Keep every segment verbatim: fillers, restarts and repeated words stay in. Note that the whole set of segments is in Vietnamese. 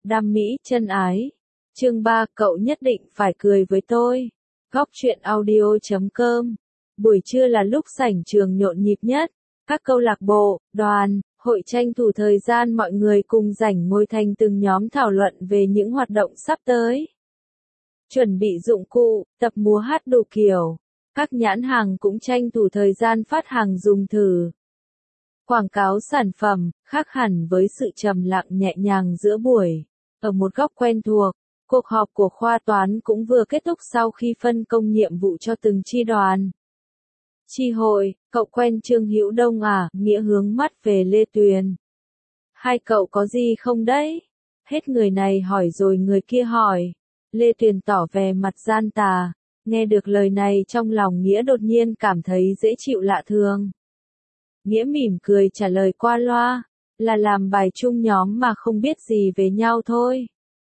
Đam mỹ chân ái. Chương ba, cậu nhất định phải cười với tôi. Góc truyện audio chấm com. Buổi trưa là lúc sảnh trường nhộn nhịp nhất. Các câu lạc bộ, đoàn, hội tranh thủ thời gian mọi người cùng rảnh ngồi thành từng nhóm thảo luận về những hoạt động sắp tới. Chuẩn bị dụng cụ, tập múa hát đủ kiểu. Các nhãn hàng cũng tranh thủ thời gian phát hàng dùng thử. Quảng cáo sản phẩm, khác hẳn với sự trầm lặng nhẹ nhàng giữa buổi. Ở một góc quen thuộc, cuộc họp của khoa toán cũng vừa kết thúc sau khi phân công nhiệm vụ cho từng chi đoàn. Chi hội, cậu quen Trương Hữu Đông à? Nghĩa hướng mắt về Lê Tuyền. Hai cậu có gì không đấy? Hết người này hỏi rồi người kia hỏi. Lê Tuyền tỏ vẻ mặt gian tà. Nghe được lời này trong lòng Nghĩa đột nhiên cảm thấy dễ chịu lạ thường. Nghĩa mỉm cười trả lời qua loa, là làm bài chung nhóm mà không biết gì về nhau thôi.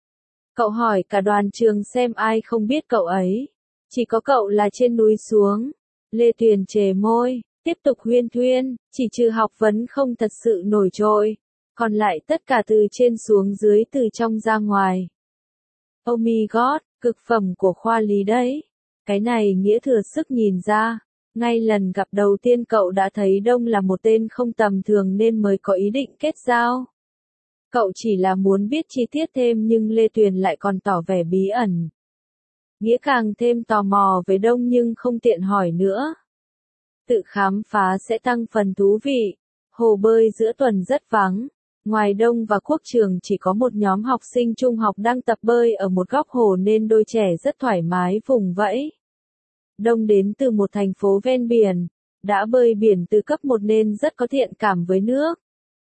Cậu hỏi cả đoàn trường xem ai không biết cậu ấy. Chỉ có cậu là trên núi xuống. Lê Tuyền chề môi, tiếp tục huyên thuyên, chỉ trừ học vấn không thật sự nổi trội. Còn lại tất cả từ trên xuống dưới, từ trong ra ngoài. Oh my god, cực phẩm của khoa lý đấy. Cái này Nghĩa thừa sức nhìn ra. Ngay lần gặp đầu tiên cậu đã thấy Đông là một tên không tầm thường nên mới có ý định kết giao. Cậu chỉ là muốn biết chi tiết thêm nhưng Lê Tuyền lại còn tỏ vẻ bí ẩn. Nghĩa càng thêm tò mò về Đông nhưng không tiện hỏi nữa. Tự khám phá sẽ tăng phần thú vị. Hồ bơi giữa tuần rất vắng. Ngoài Đông và Quốc Trường chỉ có một nhóm học sinh trung học đang tập bơi ở một góc hồ nên đôi trẻ rất thoải mái vùng vẫy. Đông đến từ một thành phố ven biển, đã bơi biển từ cấp một nên rất có thiện cảm với nước.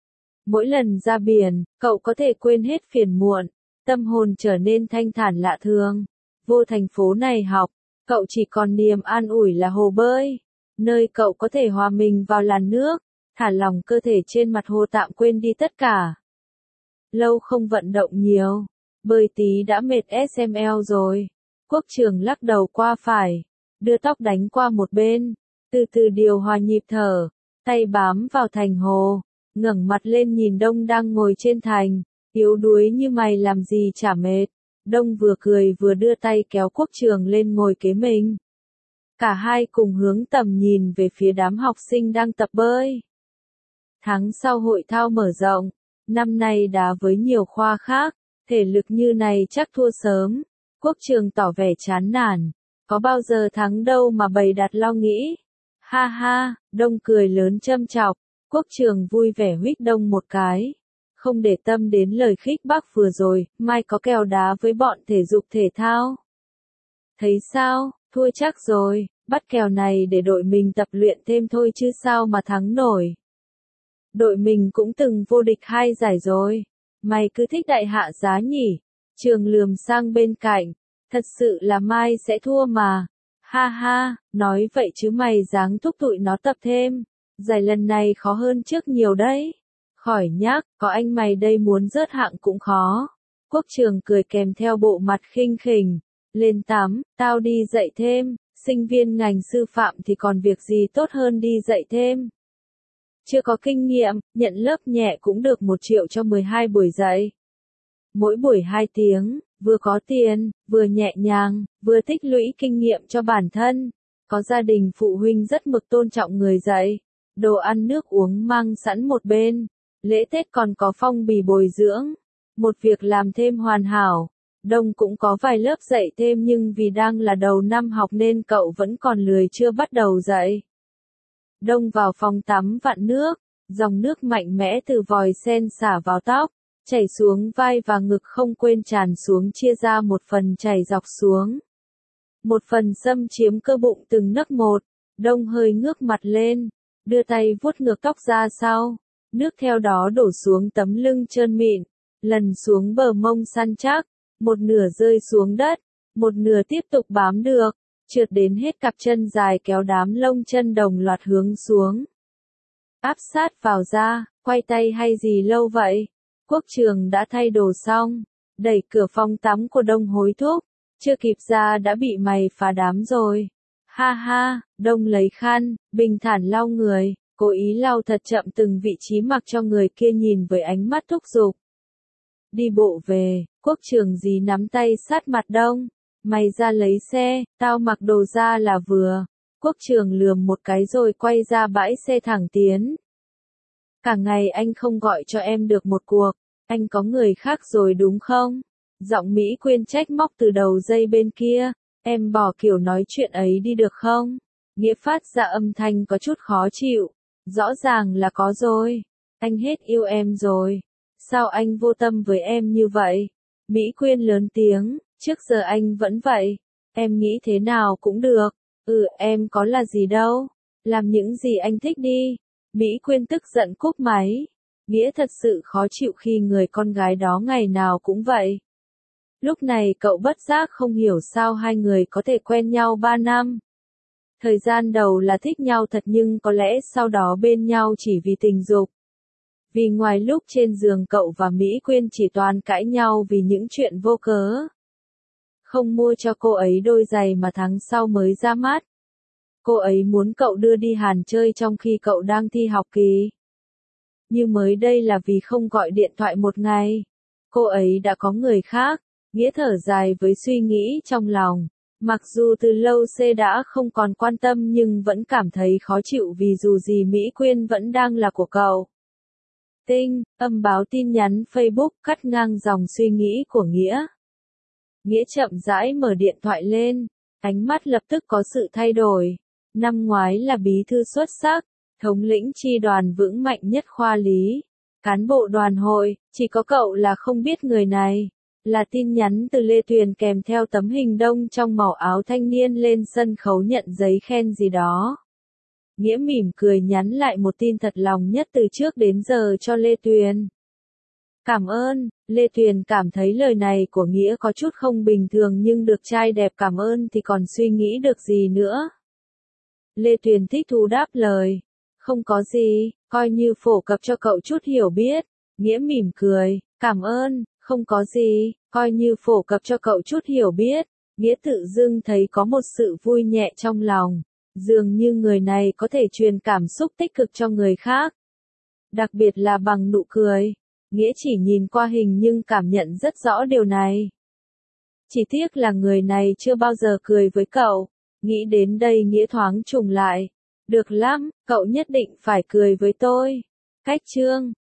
Mỗi lần ra biển, cậu có thể quên hết phiền muộn, tâm hồn trở nên thanh thản lạ thường. Vô thành phố này học, cậu chỉ còn niềm an ủi là hồ bơi, nơi cậu có thể hòa mình vào làn nước, thả lỏng cơ thể trên mặt hồ tạm quên đi tất cả. Lâu không vận động nhiều, bơi tí đã mệt ét em lờ rồi. Quốc Trường lắc đầu qua phải, đưa tóc đánh qua một bên, từ từ điều hòa nhịp thở, tay bám vào thành hồ, ngẩng mặt lên nhìn Đông đang ngồi trên thành, yếu đuối như mày làm gì chả mệt. Đông vừa cười vừa đưa tay kéo Quốc Trường lên ngồi kế mình. Cả hai cùng hướng tầm nhìn về phía đám học sinh đang tập bơi. Tháng sau hội thao mở rộng, năm nay đá với nhiều khoa khác, thể lực như này chắc thua sớm. Quốc Trường tỏ vẻ chán nản, có bao giờ thắng đâu mà bày đặt lo nghĩ. Ha ha, Đông cười lớn châm chọc, Quốc Trường vui vẻ huých Đông một cái. Không để tâm đến lời khích bác vừa rồi, mai có kèo đá với bọn thể dục thể thao. Thấy sao, thua chắc rồi, bắt kèo này để đội mình tập luyện thêm thôi chứ sao mà thắng nổi. Đội mình cũng từng vô địch hai giải rồi, mày cứ thích đại hạ giá nhỉ. Trường lườm sang bên cạnh, thật sự là mai sẽ thua mà. Ha ha, nói vậy chứ mày dáng thúc tụi nó tập thêm, giải lần này khó hơn trước nhiều đấy. Khỏi nhắc, có anh mày đây muốn rớt hạng cũng khó. Quốc Trường cười kèm theo bộ mặt khinh khỉnh. Lên tắm, tao đi dạy thêm, sinh viên ngành sư phạm thì còn việc gì tốt hơn đi dạy thêm. Chưa có kinh nghiệm, nhận lớp nhẹ cũng được một triệu cho mười hai buổi dạy. Mỗi buổi hai tiếng, vừa có tiền, vừa nhẹ nhàng, vừa tích lũy kinh nghiệm cho bản thân. Có gia đình phụ huynh rất mực tôn trọng người dạy. Đồ ăn nước uống mang sẵn một bên. Lễ Tết còn có phong bì bồi dưỡng. Một việc làm thêm hoàn hảo. Đông cũng có vài lớp dạy thêm nhưng vì đang là đầu năm học nên cậu vẫn còn lười chưa bắt đầu dạy. Đông vào phòng tắm vặn nước, dòng nước mạnh mẽ từ vòi sen xả vào tóc, chảy xuống vai và ngực không quên tràn xuống chia ra một phần chảy dọc xuống. Một phần xâm chiếm cơ bụng từng nấc một, Đông hơi ngước mặt lên, đưa tay vuốt ngược tóc ra sau, nước theo đó đổ xuống tấm lưng trơn mịn, lần xuống bờ mông săn chắc, một nửa rơi xuống đất, một nửa tiếp tục bám được, trượt đến hết cặp chân dài kéo đám lông chân đồng loạt hướng xuống. Áp sát vào da, quay tay hay gì lâu vậy? Quốc Trường đã thay đồ xong, đẩy cửa phòng tắm của Đông hối thúc, chưa kịp ra đã bị mày phá đám rồi. Ha ha, Đông lấy khăn, bình thản lau người, cố ý lau thật chậm từng vị trí mặc cho người kia nhìn với ánh mắt thúc giục. Đi bộ về, Quốc Trường dí nắm tay sát mặt Đông. Mày ra lấy xe, tao mặc đồ ra là vừa. Quốc Trường lườm một cái rồi quay ra bãi xe thẳng tiến. Cả ngày anh không gọi cho em được một cuộc, anh có người khác rồi đúng không? Giọng Mỹ Quyên trách móc từ đầu dây bên kia, em bỏ kiểu nói chuyện ấy đi được không? Nghĩa phát ra âm thanh có chút khó chịu, rõ ràng là có rồi, anh hết yêu em rồi, sao anh vô tâm với em như vậy? Mỹ Quyên lớn tiếng, trước giờ anh vẫn vậy, em nghĩ thế nào cũng được, ừ em có là gì đâu, làm những gì anh thích đi. Mỹ Quyên tức giận cúp máy. Nghĩa thật sự khó chịu khi người con gái đó ngày nào cũng vậy. Lúc này cậu bất giác không hiểu sao hai người có thể quen nhau ba năm. Thời gian đầu là thích nhau thật nhưng có lẽ sau đó bên nhau chỉ vì tình dục. Vì ngoài lúc trên giường cậu và Mỹ Quyên chỉ toàn cãi nhau vì những chuyện vô cớ. Không mua cho cô ấy đôi giày mà tháng sau mới ra mắt. Cô ấy muốn cậu đưa đi Hàn chơi trong khi cậu đang thi học kỳ. Như mới đây là vì không gọi điện thoại một ngày. Cô ấy đã có người khác. Nghĩa thở dài với suy nghĩ trong lòng. Mặc dù từ lâu C đã không còn quan tâm nhưng vẫn cảm thấy khó chịu vì dù gì Mỹ Quyên vẫn đang là của cậu. Tinh, âm báo tin nhắn Facebook cắt ngang dòng suy nghĩ của Nghĩa. Nghĩa chậm rãi mở điện thoại lên. Ánh mắt lập tức có sự thay đổi. Năm ngoái là bí thư xuất sắc, thống lĩnh chi đoàn vững mạnh nhất khoa lý. Cán bộ đoàn hội, chỉ có cậu là không biết người này. Là tin nhắn từ Lê Tuyền kèm theo tấm hình Đông trong màu áo thanh niên lên sân khấu nhận giấy khen gì đó. Nghĩa mỉm cười nhắn lại một tin thật lòng nhất từ trước đến giờ cho Lê Tuyền. Cảm ơn, Lê Tuyền cảm thấy lời này của Nghĩa có chút không bình thường nhưng được trai đẹp cảm ơn thì còn suy nghĩ được gì nữa. Lê Tuyền thích thú đáp lời. Không có gì, coi như phổ cập cho cậu chút hiểu biết. Nghĩa mỉm cười, cảm ơn, không có gì, coi như phổ cập cho cậu chút hiểu biết. Nghĩa tự dưng thấy có một sự vui nhẹ trong lòng. Dường như người này có thể truyền cảm xúc tích cực cho người khác. Đặc biệt là bằng nụ cười. Nghĩa chỉ nhìn qua hình nhưng cảm nhận rất rõ điều này. Chỉ tiếc là người này chưa bao giờ cười với cậu. Nghĩ đến đây Nghĩa thoáng trùng lại. Được lắm, cậu nhất định phải cười với tôi. Cách chương